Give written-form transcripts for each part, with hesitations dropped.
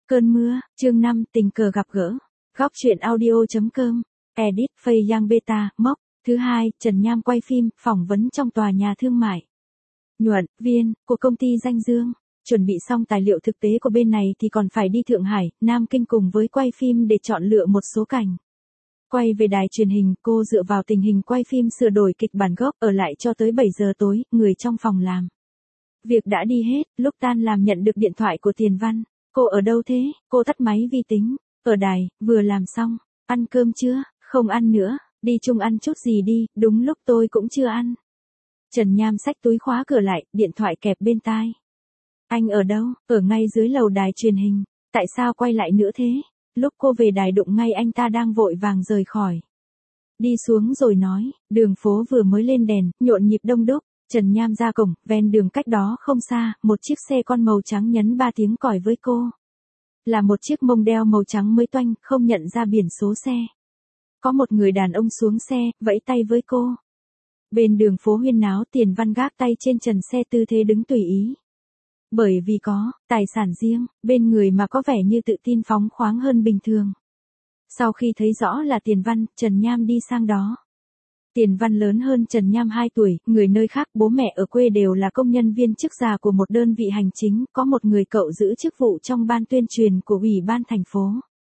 Cơn mưa, chương 5, tình cờ gặp gỡ. Góc truyện audio.com. Edit Phây Yang Beta, mốc. Thứ hai, Trần Nham quay phim, phỏng vấn trong tòa nhà thương mại. Nhuận viên, của công ty Danh Dương. Chuẩn bị xong tài liệu thực tế của bên này thì còn phải đi Thượng Hải, Nam Kinh cùng với quay phim để chọn lựa một số cảnh. Quay về đài truyền hình, cô dựa vào tình hình quay phim sửa đổi kịch bản gốc, ở lại cho tới 7 giờ tối, người trong phòng làm việc đã đi hết, lúc tan làm nhận được điện thoại của Tiền Văn. Cô ở đâu thế? Cô tắt máy vi tính. Ở đài, vừa làm xong. Ăn cơm chưa? Không ăn nữa. Đi chung ăn chút gì đi, đúng lúc tôi cũng chưa ăn. Trần Nham xách túi khóa cửa lại, điện thoại kẹp bên tai. Anh ở đâu? Ở ngay dưới lầu đài truyền hình. Tại sao quay lại nữa thế? Lúc cô về đài đụng ngay anh ta đang vội vàng rời khỏi. Đi xuống rồi nói, đường phố vừa mới lên đèn, nhộn nhịp đông đúc. Trần Nham ra cổng, ven đường cách đó không xa, một chiếc xe con màu trắng nhấn 3 tiếng còi với cô. Là một chiếc mông đeo màu trắng mới toanh, không nhận ra biển số xe. Có một người đàn ông xuống xe, vẫy tay với cô. Bên đường phố huyên náo, Tiền Văn gác tay trên trần xe tư thế đứng tùy ý. Bởi vì có tài sản riêng, bên người mà có vẻ như tự tin phóng khoáng hơn bình thường. Sau khi thấy rõ là Tiền Văn, Trần Nham đi sang đó. Tiền Văn lớn hơn Trần Nham 2 tuổi, người nơi khác, bố mẹ ở quê đều là công nhân viên chức già của một đơn vị hành chính, có một người cậu giữ chức vụ trong ban tuyên truyền của ủy ban thành phố.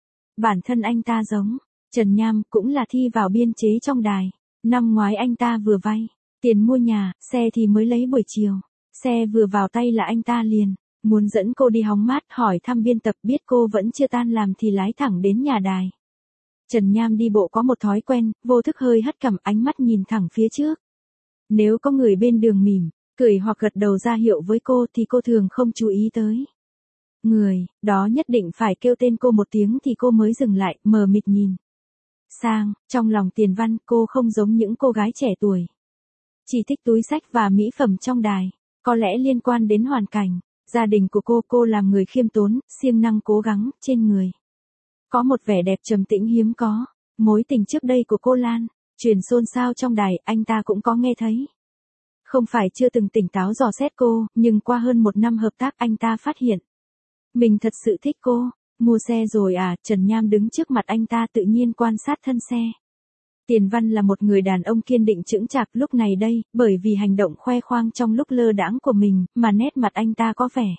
Bản thân anh ta giống Trần Nham, cũng là thi vào biên chế trong đài. Năm ngoái anh ta vừa vay tiền mua nhà, xe thì mới lấy buổi chiều. Xe vừa vào tay là anh ta liền muốn dẫn cô đi hóng mát, hỏi thăm biên tập, biết cô vẫn chưa tan làm thì lái thẳng đến nhà đài. Trần Nham đi bộ có một thói quen, vô thức hơi hất cằm, ánh mắt nhìn thẳng phía trước. Nếu có người bên đường mỉm, cười hoặc gật đầu ra hiệu với cô thì cô thường không chú ý tới. Người đó nhất định phải kêu tên cô một tiếng thì cô mới dừng lại, mờ mịt nhìn sang. Trong lòng Tiền Văn, cô không giống những cô gái trẻ tuổi chỉ thích túi xách và mỹ phẩm trong đài. Có lẽ liên quan đến hoàn cảnh gia đình của cô làm người khiêm tốn, siêng năng cố gắng, trên người có một vẻ đẹp trầm tĩnh hiếm có. Mối tình trước đây của cô Lan truyền xôn xao trong đài, anh ta cũng có nghe thấy. Không phải chưa từng tỉnh táo dò xét cô, nhưng qua hơn 1 năm hợp tác anh ta phát hiện mình thật sự thích cô. Mua xe rồi à? Trần Nham đứng trước mặt anh ta tự nhiên quan sát thân xe. Tiền Văn là một người đàn ông kiên định chững chạc, lúc này đây, bởi vì hành động khoe khoang trong lúc lơ đãng của mình, mà nét mặt anh ta có vẻ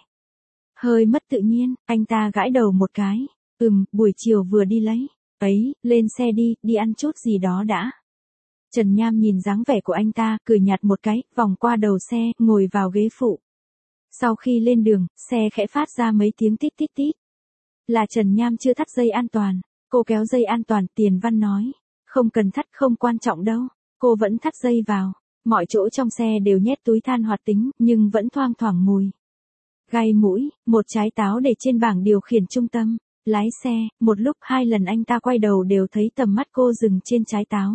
hơi mất tự nhiên. Anh ta gãi đầu một cái. Buổi chiều vừa đi lấy. Ấy, lên xe đi, đi ăn chút gì đó đã. Trần Nham nhìn dáng vẻ của anh ta, cười nhạt một cái, vòng qua đầu xe, ngồi vào ghế phụ. Sau khi lên đường, xe khẽ phát ra mấy tiếng tít tít tít. Là Trần Nham chưa thắt dây an toàn. Cô kéo dây an toàn, Tiền Văn nói. Không cần thắt, không quan trọng đâu. Cô vẫn thắt dây vào. Mọi chỗ trong xe đều nhét túi than hoạt tính, nhưng vẫn thoang thoảng mùi gai mũi. Một trái táo để trên bảng điều khiển trung tâm. Lái xe, một lúc 2 lần anh ta quay đầu đều thấy tầm mắt cô dừng trên trái táo.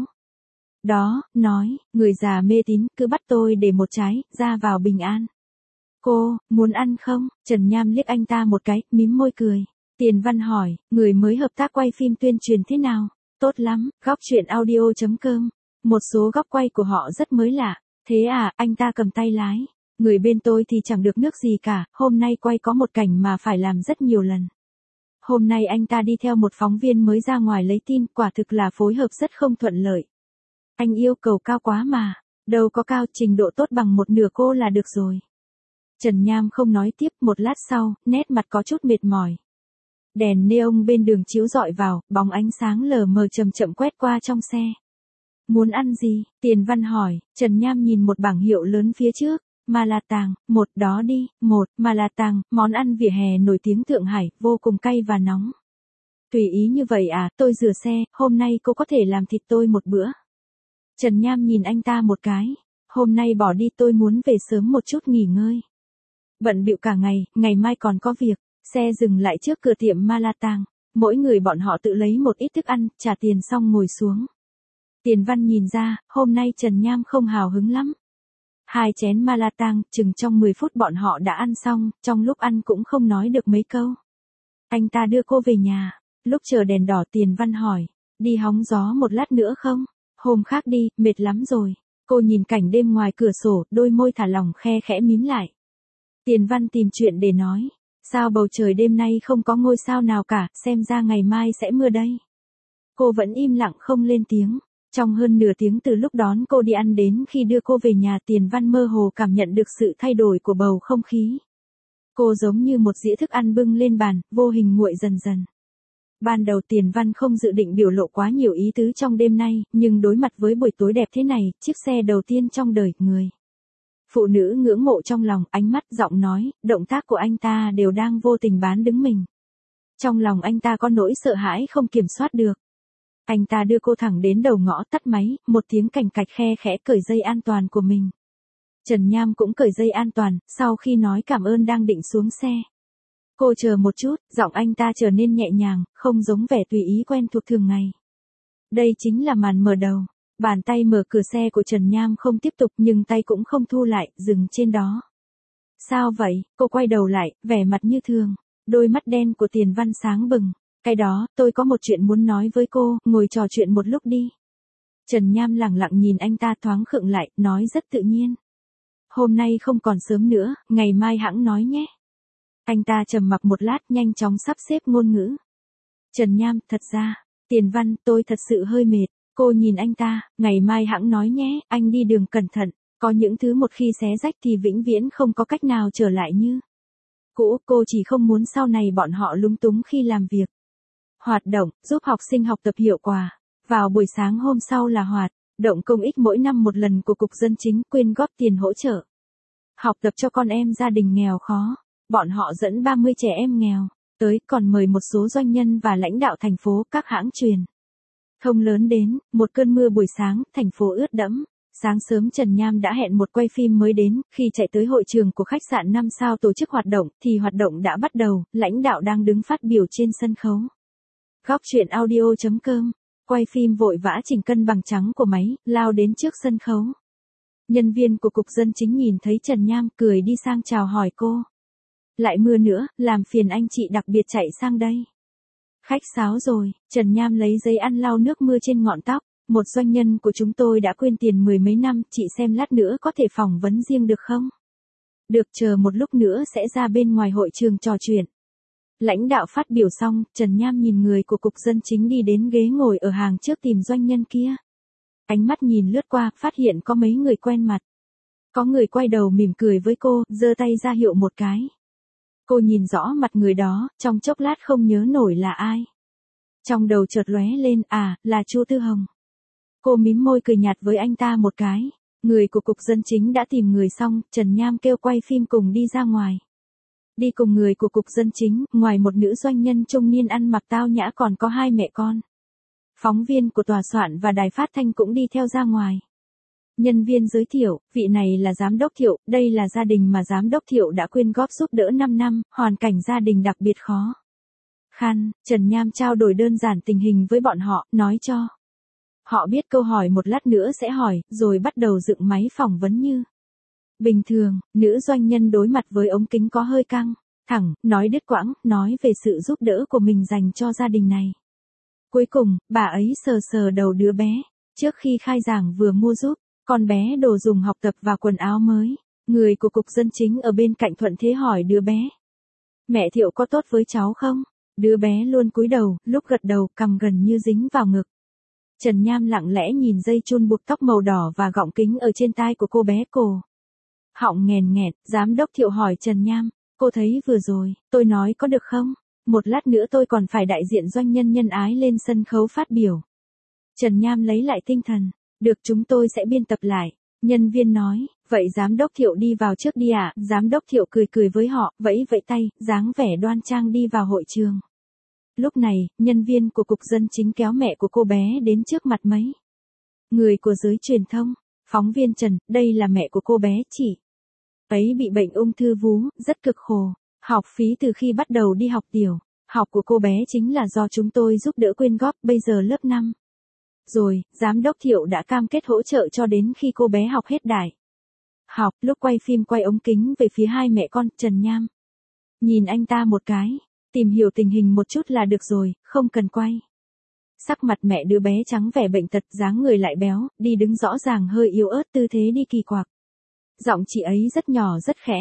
Đó, nói, người già mê tín, cứ bắt tôi để một trái, ra vào bình an. Cô, muốn ăn không? Trần Nham liếc anh ta một cái, mím môi cười. Tiền Văn hỏi, người mới hợp tác quay phim tuyên truyền thế nào? Tốt lắm, góc truyện audio.com. Một số góc quay của họ rất mới lạ. Thế à? Anh ta cầm tay lái. Người bên tôi thì chẳng được nước gì cả, hôm nay quay có một cảnh mà phải làm rất nhiều lần. Hôm nay anh ta đi theo một phóng viên mới ra ngoài lấy tin, quả thực là phối hợp rất không thuận lợi. Anh yêu cầu cao quá mà. Đâu có cao, trình độ tốt bằng 1/2 cô là được rồi. Trần Nham không nói tiếp, một lát sau, nét mặt có chút mệt mỏi. Đèn neon bên đường chiếu rọi vào, bóng ánh sáng lờ mờ chậm chậm quét qua trong xe. Muốn ăn gì? Tiền Văn hỏi. Trần Nham nhìn một bảng hiệu lớn phía trước. Mà là tàng, một đó đi, một, mà là tàng, món ăn vỉa hè nổi tiếng Thượng Hải, vô cùng cay và nóng. Tùy ý như vậy à? Tôi rửa xe, hôm nay cô có thể làm thịt tôi một bữa. Trần Nham nhìn anh ta một cái. Hôm nay bỏ đi, tôi muốn về sớm một chút nghỉ ngơi. Bận bịu cả ngày, ngày mai còn có việc. Xe dừng lại trước cửa tiệm Malatang. Mỗi người bọn họ tự lấy một ít thức ăn, trả tiền xong ngồi xuống. Tiền Văn nhìn ra, hôm nay Trần Nham không hào hứng lắm. 2 chén Malatang, chừng trong 10 phút bọn họ đã ăn xong, trong lúc ăn cũng không nói được mấy câu. Anh ta đưa cô về nhà. Lúc chờ đèn đỏ, Tiền Văn hỏi, đi hóng gió một lát nữa không? Hôm khác đi, mệt lắm rồi. Cô nhìn cảnh đêm ngoài cửa sổ, đôi môi thả lỏng khe khẽ mím lại. Tiền Văn tìm chuyện để nói. Sao bầu trời đêm nay không có ngôi sao nào cả, xem ra ngày mai sẽ mưa đây. Cô vẫn im lặng không lên tiếng. Trong hơn nửa tiếng từ lúc đón cô đi ăn đến khi đưa cô về nhà, Tiền Văn mơ hồ cảm nhận được sự thay đổi của bầu không khí. Cô giống như một dĩa thức ăn bưng lên bàn, vô hình nguội dần dần. Ban đầu Tiền Văn không dự định biểu lộ quá nhiều ý tứ trong đêm nay, nhưng đối mặt với buổi tối đẹp thế này, chiếc xe đầu tiên trong đời, người phụ nữ ngưỡng mộ trong lòng, ánh mắt, giọng nói, động tác của anh ta đều đang vô tình bán đứng mình. Trong lòng anh ta có nỗi sợ hãi không kiểm soát được. Anh ta đưa cô thẳng đến đầu ngõ, tắt máy, một tiếng cành cạch khe khẽ cởi dây an toàn của mình. Trần Nham cũng cởi dây an toàn, sau khi nói cảm ơn đang định xuống xe. Cô chờ một chút, giọng anh ta trở nên nhẹ nhàng, không giống vẻ tùy ý quen thuộc thường ngày. Đây chính là màn mở đầu. Bàn tay mở cửa xe của Trần Nham không tiếp tục nhưng tay cũng không thu lại, dừng trên đó. Sao vậy? Cô quay đầu lại, vẻ mặt như thường. Đôi mắt đen của Tiền Văn sáng bừng. Cái đó, tôi có một chuyện muốn nói với cô, ngồi trò chuyện một lúc đi. Trần Nham lẳng lặng nhìn anh ta, thoáng khựng lại, nói rất tự nhiên. Hôm nay không còn sớm nữa, ngày mai hẵng nói nhé. Anh ta trầm mặc một lát, nhanh chóng sắp xếp ngôn ngữ. Trần Nham, thật ra, Tiền Văn, tôi thật sự hơi mệt. Cô nhìn anh ta, ngày mai hẵng nói nhé, anh đi đường cẩn thận. Có những thứ một khi xé rách thì vĩnh viễn không có cách nào trở lại như cũ. Cô chỉ không muốn sau này bọn họ lúng túng khi làm việc. Hoạt động, giúp học sinh học tập hiệu quả. Vào buổi sáng hôm sau là hoạt động công ích mỗi năm một lần của Cục Dân Chính, quyên góp tiền hỗ trợ học tập cho con em gia đình nghèo khó. Bọn họ dẫn 30 trẻ em nghèo tới, còn mời một số doanh nhân và lãnh đạo thành phố, các hãng truyền thông lớn đến. Một cơn mưa buổi sáng, thành phố ướt đẫm. Sáng sớm Trần Nham đã hẹn một quay phim mới đến, khi chạy tới hội trường của khách sạn 5 sao tổ chức hoạt động, thì hoạt động đã bắt đầu, lãnh đạo đang đứng phát biểu trên sân khấu. Góc truyện audio.com, quay phim vội vã chỉnh cân bằng trắng của máy, lao đến trước sân khấu. Nhân viên của Cục Dân Chính nhìn thấy Trần Nham, cười đi sang chào hỏi cô. Lại mưa nữa, làm phiền anh chị đặc biệt chạy sang đây. Khách sáo rồi, Trần Nham lấy giấy ăn lau nước mưa trên ngọn tóc. Một doanh nhân của chúng tôi đã quyên tiền 10 mấy năm, chị xem lát nữa có thể phỏng vấn riêng được không? Được, chờ một lúc nữa sẽ ra bên ngoài hội trường trò chuyện. Lãnh đạo phát biểu xong, Trần Nham nhìn người của Cục Dân Chính đi đến ghế ngồi ở hàng trước tìm doanh nhân kia. Ánh mắt nhìn lướt qua, phát hiện có mấy người quen mặt. Có người quay đầu mỉm cười với cô, giơ tay ra hiệu một cái. Cô nhìn rõ mặt người đó, trong chốc lát không nhớ nổi là ai. Trong đầu chợt lóe lên, là Chu Tư Hồng. Cô mím môi cười nhạt với anh ta một cái. Người của Cục Dân Chính đã tìm người xong, Trần Nham kêu quay phim cùng đi ra ngoài. Đi cùng người của Cục Dân Chính, ngoài một nữ doanh nhân trung niên ăn mặc tao nhã còn có hai mẹ con. Phóng viên của tòa soạn và đài phát thanh cũng đi theo ra ngoài. Nhân viên giới thiệu, vị này là Giám đốc Thiệu, đây là gia đình mà Giám đốc Thiệu đã quyên góp giúp đỡ 5 năm, hoàn cảnh gia đình đặc biệt khó khăn. Trần Nham trao đổi đơn giản tình hình với bọn họ, nói cho họ biết câu hỏi một lát nữa sẽ hỏi, rồi bắt đầu dựng máy phỏng vấn như bình thường. Nữ doanh nhân đối mặt với ống kính có hơi căng thẳng, nói đứt quãng, nói về sự giúp đỡ của mình dành cho gia đình này. Cuối cùng, bà ấy sờ sờ đầu đứa bé. Trước khi khai giảng vừa mua giúp con bé đồ dùng học tập và quần áo mới. Người của Cục Dân Chính ở bên cạnh thuận thế hỏi đứa bé. Mẹ Thiệu có tốt với cháu không? Đứa bé luôn cúi đầu, lúc gật đầu, cằm gần như dính vào ngực. Trần Nham lặng lẽ nhìn dây chun buộc tóc màu đỏ và gọng kính ở trên tai của cô bé, cổ họng nghèn nghẹt. Giám đốc Thiệu hỏi Trần Nham, cô thấy vừa rồi, tôi nói có được không? Một lát nữa tôi còn phải đại diện doanh nhân nhân ái lên sân khấu phát biểu. Trần Nham lấy lại tinh thần, được, chúng tôi sẽ biên tập lại. Nhân viên nói, vậy Giám đốc Thiệu đi vào trước đi ạ. Giám đốc Thiệu cười cười với họ, vẫy vẫy tay, dáng vẻ đoan trang đi vào hội trường. Lúc này, nhân viên của Cục Dân Chính kéo mẹ của cô bé đến trước mặt mấy người của giới truyền thông. Phóng viên Trần, đây là mẹ của cô bé, chị ấy bị bệnh ung thư vú, rất cực khổ. Học phí từ khi bắt đầu đi học tiểu học của cô bé chính là do chúng tôi giúp đỡ quyên góp, bây giờ lớp 5 rồi. Giám đốc Thiệu đã cam kết hỗ trợ cho đến khi cô bé học hết đại học. Lúc quay phim quay ống kính về phía hai mẹ con. Trần Nham nhìn anh ta một cái, tìm hiểu tình hình một chút là được rồi, không cần quay. Sắc mặt mẹ đứa bé trắng vẻ bệnh tật, dáng người lại béo, đi đứng rõ ràng hơi yếu ớt, tư thế đi kỳ quặc. Giọng chị ấy rất nhỏ rất khẽ,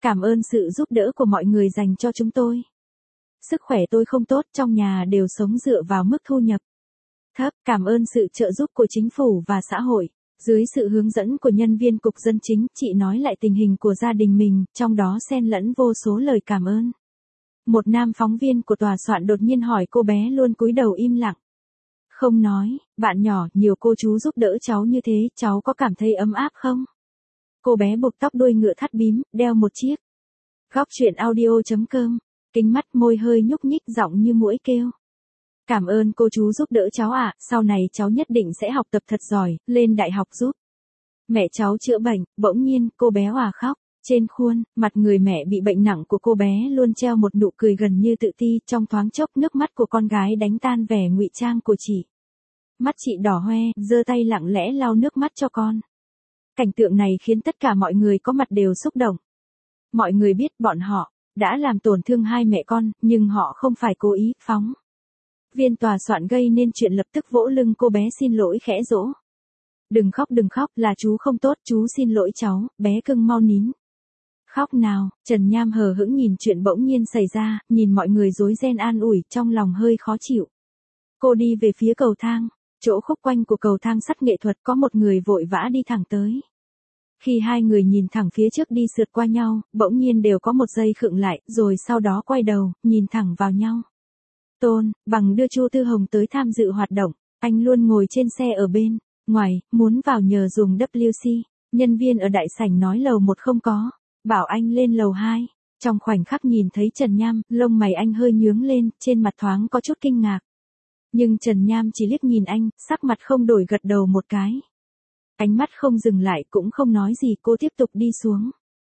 Cảm ơn sự giúp đỡ của mọi người dành cho chúng tôi. Sức khỏe tôi không tốt, trong nhà đều sống dựa vào mức thu nhập thấp. Cảm ơn sự trợ giúp của chính phủ và xã hội. Dưới sự hướng dẫn của nhân viên cục dân chính, chị nói lại tình hình của gia đình mình, trong đó xen lẫn vô số lời cảm ơn. Một nam phóng viên của tòa soạn đột nhiên hỏi cô bé luôn cúi đầu im lặng. Không nói, bạn nhỏ, nhiều cô chú giúp đỡ cháu như thế, cháu có cảm thấy ấm áp không? Cô bé buộc tóc đuôi ngựa thắt bím, đeo một chiếc góc truyện audio.com, kính mắt, môi hơi nhúc nhích, giọng như muỗi kêu. Cảm ơn cô chú giúp đỡ cháu ạ, sau này cháu nhất định sẽ học tập thật giỏi, lên đại học giúp mẹ cháu chữa bệnh. Bỗng nhiên, cô bé òa khóc. Trên khuôn mặt người mẹ bị bệnh nặng của cô bé luôn treo một nụ cười gần như tự ti, trong thoáng chốc nước mắt của con gái đánh tan vẻ ngụy trang của chị. Mắt chị đỏ hoe, giơ tay lặng lẽ lau nước mắt cho con. Cảnh tượng này khiến tất cả mọi người có mặt đều xúc động. Mọi người biết bọn họ đã làm tổn thương hai mẹ con, nhưng họ không phải cố ý. Phóng viên tòa soạn gây nên chuyện lập tức vỗ lưng cô bé xin lỗi khẽ dỗ. Đừng khóc, là chú không tốt, chú xin lỗi cháu, bé cưng mau nín. Khóc nào, Trần Nham hờ hững nhìn chuyện bỗng nhiên xảy ra, nhìn mọi người rối ren an ủi, trong lòng hơi khó chịu. Cô đi về phía cầu thang, chỗ khúc quanh của cầu thang sắt nghệ thuật có một người vội vã đi thẳng tới. Khi hai người nhìn thẳng phía trước đi sượt qua nhau, bỗng nhiên đều có một giây khựng lại, rồi sau đó quay đầu, nhìn thẳng vào nhau. Tôn Bằng đưa Chu Tư Hồng tới tham dự hoạt động, anh luôn ngồi trên xe ở bên ngoài, muốn vào nhờ dùng WC. Nhân viên ở đại sảnh nói lầu 1 không có, bảo anh lên lầu 2. Trong khoảnh khắc nhìn thấy Trần Nham, lông mày anh hơi nhướng lên, trên mặt thoáng có chút kinh ngạc. Nhưng Trần Nham chỉ liếc nhìn anh, sắc mặt không đổi, gật đầu một cái. Ánh mắt không dừng lại, cũng không nói gì, cô tiếp tục đi xuống.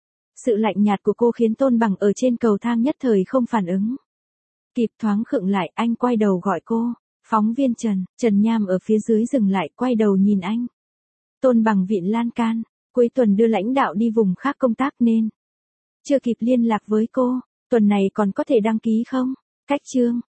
Sự lạnh nhạt của cô khiến Tôn Bằng ở trên cầu thang nhất thời không phản ứng kịp, thoáng khựng lại, anh quay đầu gọi cô. Phóng viên Trần Nham ở phía dưới dừng lại, quay đầu nhìn anh. Tôn Bằng vịn lan can, cuối tuần đưa lãnh đạo đi vùng khác công tác nên chưa kịp liên lạc với cô. Tuần này còn có thể đăng ký không? Cách chương